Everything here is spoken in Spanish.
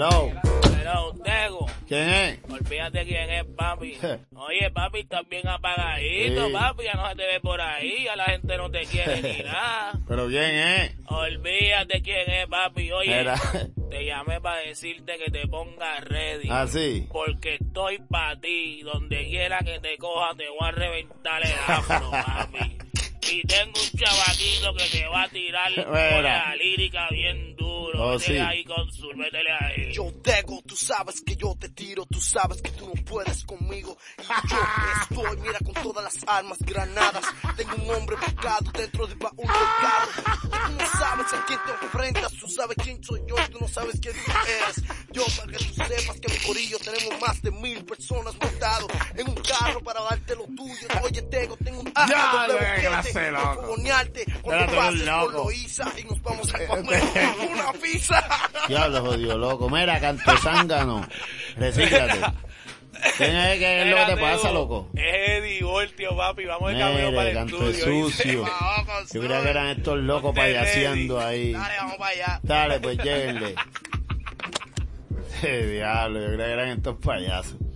Hello. Pero, Tego. ¿Quién es? Olvídate quién es, papi. Oye, papi, estás bien apagadito, Sí. papi. Ya no se te ve por ahí. Ya la gente no te quiere ni nada. ¿Pero quién es? Olvídate quién es, papi. Oye, Era. te llamé para decirte que te pongas ready. ¿Ah, sí? Porque estoy para ti. Donde quiera que te coja, te voy a reventar el afro, papi. Y tengo un chavaquito que te va a tirar con la lírica bien duro. Oh, Métele sí. ahí, Consul, métele ahí. Yo Tego, tú sabes que yo te tiro, tú sabes que tú no puedes conmigo. Y yo estoy, mira, con todas las armas, granadas. Tengo un hombre buscado dentro del baúl del carro. Tú no sabes a quién te enfrentas, tú sabes quién soy yo y tú no sabes quién tú eres. Yo, para que tú sepas que en mi corillo tenemos más de 1000 personas montados en un carro para darte lo tuyo. Oye, Tego, tengo un Ya, clase, loco. fogonearte cuando pases por Loíza y nos vamos a comer una pizza. Diablo, jodido loco. Mira, canto zángano. Recíclate. ¿Quién es? ¿Qué es lo que te pasa, loco? Es Eddie Voltio, papi. Vamos de camino para el canto estudio. sucio. Yo creía que eran estos locos payaseando ahí. Dale, vamos para allá. Dale, pues lléguenle. Diablo, yo creía que eran estos payasos.